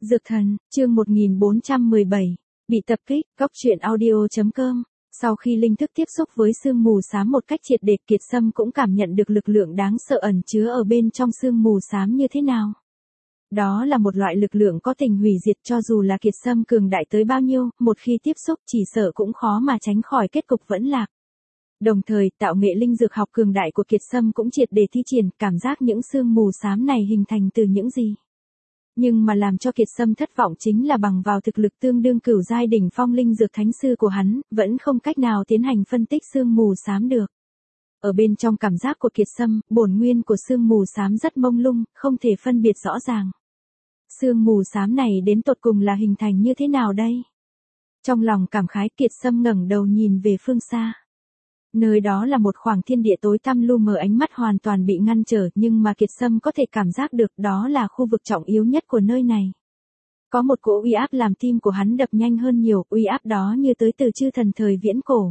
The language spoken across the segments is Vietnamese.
Dược thần, chương 1417, bị tập kích, góc truyện audio.com. Sau khi linh thức tiếp xúc với sương mù xám một cách triệt để, Kiệt Sâm cũng cảm nhận được lực lượng đáng sợ ẩn chứa ở bên trong sương mù xám như thế nào. Đó là một loại lực lượng có tình hủy diệt, cho dù là Kiệt Sâm cường đại tới bao nhiêu, một khi tiếp xúc chỉ sợ cũng khó mà tránh khỏi kết cục vẫn lạc. Đồng thời, tạo nghệ linh dược học cường đại của Kiệt Sâm cũng triệt để thi triển, cảm giác những sương mù xám này hình thành từ những gì. Nhưng mà làm cho Kiệt Sâm thất vọng chính là bằng vào thực lực tương đương cửu giai đỉnh phong linh dược thánh sư của hắn, vẫn không cách nào tiến hành phân tích sương mù xám được. Ở bên trong cảm giác của Kiệt Sâm, bổn nguyên của sương mù xám rất mông lung, không thể phân biệt rõ ràng. Sương mù xám này đến tột cùng là hình thành như thế nào đây? Trong lòng cảm khái, Kiệt Sâm ngẩng đầu nhìn về phương xa. Nơi đó là một khoảng thiên địa tối tăm lu mờ, ánh mắt hoàn toàn bị ngăn trở, nhưng mà Kiệt Sâm có thể cảm giác được đó là khu vực trọng yếu nhất của nơi này. Có một cỗ uy áp làm tim của hắn đập nhanh hơn nhiều, uy áp đó như tới từ chư thần thời viễn cổ.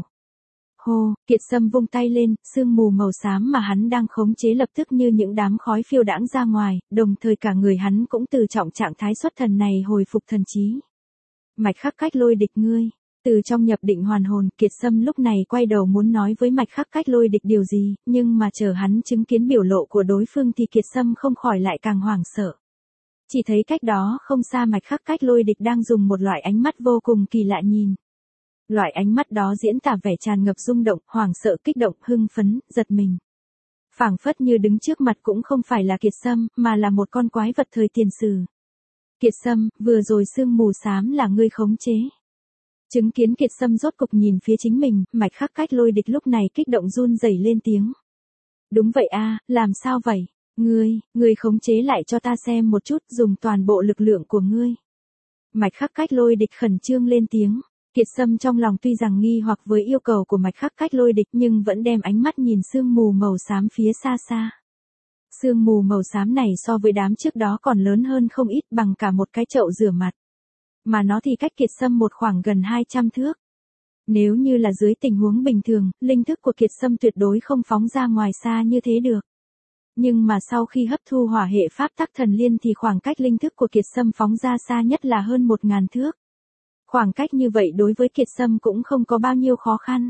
Hô, Kiệt Sâm vung tay lên, sương mù màu xám mà hắn đang khống chế lập tức như những đám khói phiêu đãng ra ngoài, đồng thời cả người hắn cũng từ trọng trạng thái xuất thần này hồi phục thần trí. Mạch Khắc Cách Lôi Địch ngươi. Từ trong nhập định hoàn hồn, Kiệt Sâm lúc này quay đầu muốn nói với Mạch Khắc Cách Lôi Địch điều gì, nhưng mà chờ hắn chứng kiến biểu lộ của đối phương thì Kiệt Sâm không khỏi lại càng hoảng sợ. Chỉ thấy cách đó không xa Mạch Khắc Cách Lôi Địch đang dùng một loại ánh mắt vô cùng kỳ lạ nhìn. Loại ánh mắt đó diễn tả vẻ tràn ngập rung động, hoảng sợ, kích động, hưng phấn, giật mình. Phảng phất như đứng trước mặt cũng không phải là Kiệt Sâm, mà là một con quái vật thời tiền sử. Kiệt Sâm, vừa rồi sương mù xám là ngươi khống chế. Chứng kiến Kiệt Sâm rốt cục nhìn phía chính mình, Mạch Khắc Cách Lôi Địch lúc này kích động run rẩy lên tiếng. Đúng vậy a, làm sao vậy? Ngươi khống chế lại cho ta xem một chút, dùng toàn bộ lực lượng của ngươi. Mạch Khắc Cách Lôi Địch khẩn trương lên tiếng. Kiệt Sâm trong lòng tuy rằng nghi hoặc với yêu cầu của Mạch Khắc Cách Lôi Địch nhưng vẫn đem ánh mắt nhìn sương mù màu xám phía xa xa. Sương mù màu xám này so với đám trước đó còn lớn hơn không ít, bằng cả một cái chậu rửa mặt. Mà nó thì cách Kiệt Sâm một khoảng gần 200 thước. Nếu như là dưới tình huống bình thường, linh thức của Kiệt Sâm tuyệt đối không phóng ra ngoài xa như thế được. Nhưng mà sau khi hấp thu hỏa hệ pháp tắc thần liên thì khoảng cách linh thức của Kiệt Sâm phóng ra xa nhất là hơn 1000 thước. Khoảng cách như vậy đối với Kiệt Sâm cũng không có bao nhiêu khó khăn.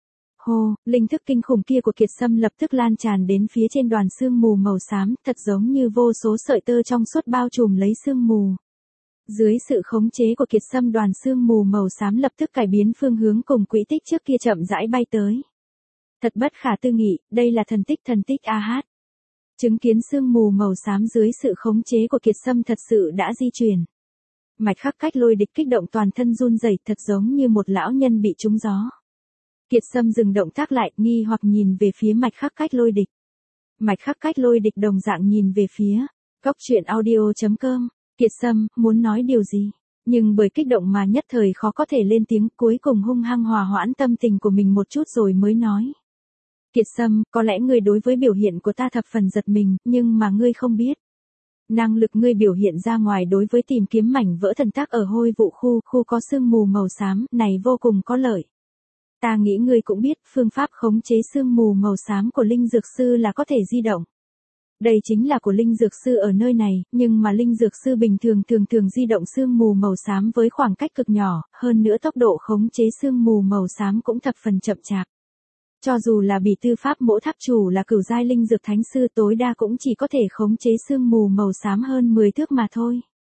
Hô, linh thức kinh khủng kia của Kiệt Sâm lập tức lan tràn đến phía trên đoàn sương mù màu xám, thật giống như vô số sợi tơ trong suốt bao trùm lấy sương mù. Dưới sự khống chế của Kiệt Sâm, đoàn sương mù màu xám lập tức cải biến phương hướng cùng quỹ tích trước kia chậm rãi bay tới. Thật bất khả tư nghị, đây là thần tích AH. Chứng kiến sương mù màu xám dưới sự khống chế của Kiệt Sâm thật sự đã di chuyển. Mạch Khắc Cách Lôi Địch kích động toàn thân run rẩy, thật giống như một lão nhân bị trúng gió. Kiệt Sâm dừng động tác lại, nghi hoặc nhìn về phía Mạch Khắc Cách Lôi Địch. Mạch Khắc Cách Lôi Địch đồng dạng nhìn về phía góc truyện audio.com. Kiệt Sâm muốn nói điều gì, nhưng bởi kích động mà nhất thời khó có thể lên tiếng, cuối cùng hung hăng hòa hoãn tâm tình của mình một chút rồi mới nói. Kiệt Sâm, có lẽ ngươi đối với biểu hiện của ta thập phần giật mình, nhưng mà ngươi không biết. Năng lực ngươi biểu hiện ra ngoài đối với tìm kiếm mảnh vỡ thần tắc ở hôi vụ khu có sương mù màu xám này vô cùng có lợi. Ta nghĩ ngươi cũng biết, phương pháp khống chế sương mù màu xám của linh dược sư là có thể di động. Đây chính là của linh dược sư ở nơi này, nhưng mà linh dược sư bình thường thường di động sương mù màu xám với khoảng cách cực nhỏ, hơn nữa tốc độ khống chế sương mù màu xám cũng thập phần chậm chạp. Cho dù là Bỉ Tư Pháp Mỗ Tháp chủ là cửu giai linh dược thánh sư tối đa cũng chỉ có thể khống chế sương mù màu xám hơn 10 thước mà thôi.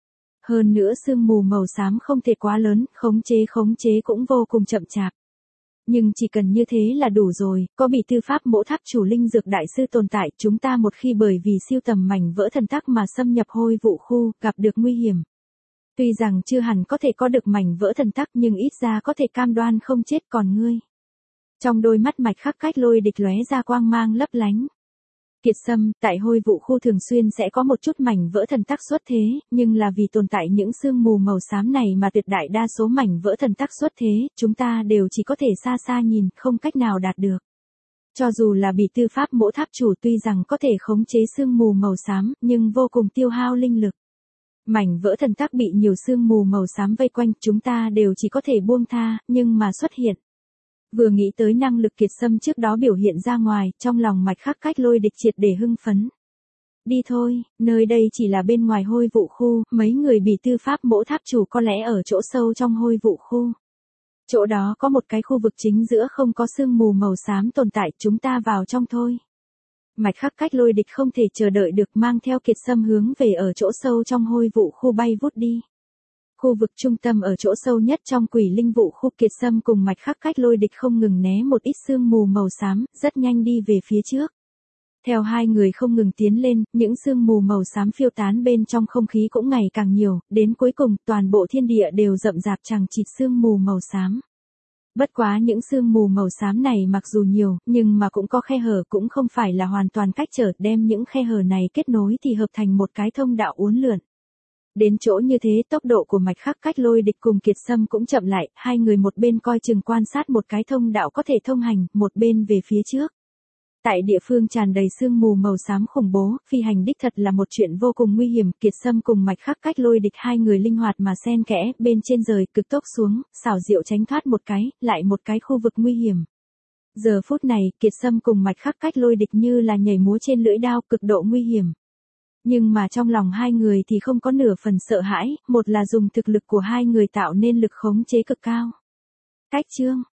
Hơn nữa sương mù màu xám không thể quá lớn, khống chế cũng vô cùng chậm chạp. Nhưng chỉ cần như thế là đủ rồi, có Bỉ Tư Pháp Mỗ Tháp chủ linh dược đại sư tồn tại, chúng ta một khi bởi vì siêu tầm mảnh vỡ thần tắc mà xâm nhập hôi vụ khu, gặp được nguy hiểm. Tuy rằng chưa hẳn có thể có được mảnh vỡ thần tắc nhưng ít ra có thể cam đoan không chết, còn ngươi. Trong đôi mắt Mạch Khắc Cách Lôi Địch lóe ra quang mang lấp lánh. Kiệt Sâm, tại hôi vụ khu thường xuyên sẽ có một chút mảnh vỡ thần tắc xuất thế, nhưng là vì tồn tại những sương mù màu xám này mà tuyệt đại đa số mảnh vỡ thần tắc xuất thế, chúng ta đều chỉ có thể xa xa nhìn, không cách nào đạt được. Cho dù là Bỉ Tư Pháp Mỗ Tháp chủ tuy rằng có thể khống chế sương mù màu xám, nhưng vô cùng tiêu hao linh lực. Mảnh vỡ thần tắc bị nhiều sương mù màu xám vây quanh, chúng ta đều chỉ có thể buông tha, nhưng mà xuất hiện. Vừa nghĩ tới năng lực Kiệt Sâm trước đó biểu hiện ra ngoài, trong lòng Mạch Khắc Cách Lôi Địch triệt để hưng phấn. Đi thôi, nơi đây chỉ là bên ngoài hôi vụ khu, mấy người bị tư pháp mỗ tháp chủ có lẽ ở chỗ sâu trong hôi vụ khu. Chỗ đó có một cái khu vực chính giữa không có sương mù màu xám tồn tại, chúng ta vào trong thôi. Mạch Khắc Cách Lôi Địch không thể chờ đợi được mang theo Kiệt Sâm hướng về ở chỗ sâu trong hôi vụ khu bay vút đi. Khu vực trung tâm ở chỗ sâu nhất trong quỷ linh vụ khu, Kiệt Sâm cùng Mạch Khắc Cách Lôi Địch không ngừng né một ít sương mù màu xám, rất nhanh đi về phía trước. Theo hai người không ngừng tiến lên, những sương mù màu xám phiêu tán bên trong không khí cũng ngày càng nhiều, đến cuối cùng toàn bộ thiên địa đều rậm rạp chằng chịt sương mù màu xám. Bất quá những sương mù màu xám này mặc dù nhiều, nhưng mà cũng có khe hở, cũng không phải là hoàn toàn cách trở, đem những khe hở này kết nối thì hợp thành một cái thông đạo uốn lượn. Đến chỗ như thế tốc độ của Mạch Khắc Cách Lôi Địch cùng Kiệt Sâm cũng chậm lại, hai người một bên coi chừng quan sát một cái thông đạo có thể thông hành, một bên về phía trước. Tại địa phương tràn đầy sương mù màu xám khủng bố, phi hành đích thật là một chuyện vô cùng nguy hiểm, Kiệt Sâm cùng Mạch Khắc Cách Lôi Địch hai người linh hoạt mà xen kẽ, bên trên rời, cực tốc xuống, xảo diệu tránh thoát một cái, lại một cái khu vực nguy hiểm. Giờ phút này, Kiệt Sâm cùng Mạch Khắc Cách Lôi Địch như là nhảy múa trên lưỡi đao, cực độ nguy hiểm. Nhưng mà trong lòng hai người thì không có nửa phần sợ hãi, một là dùng thực lực của hai người tạo nên lực khống chế cực cao. Cách chương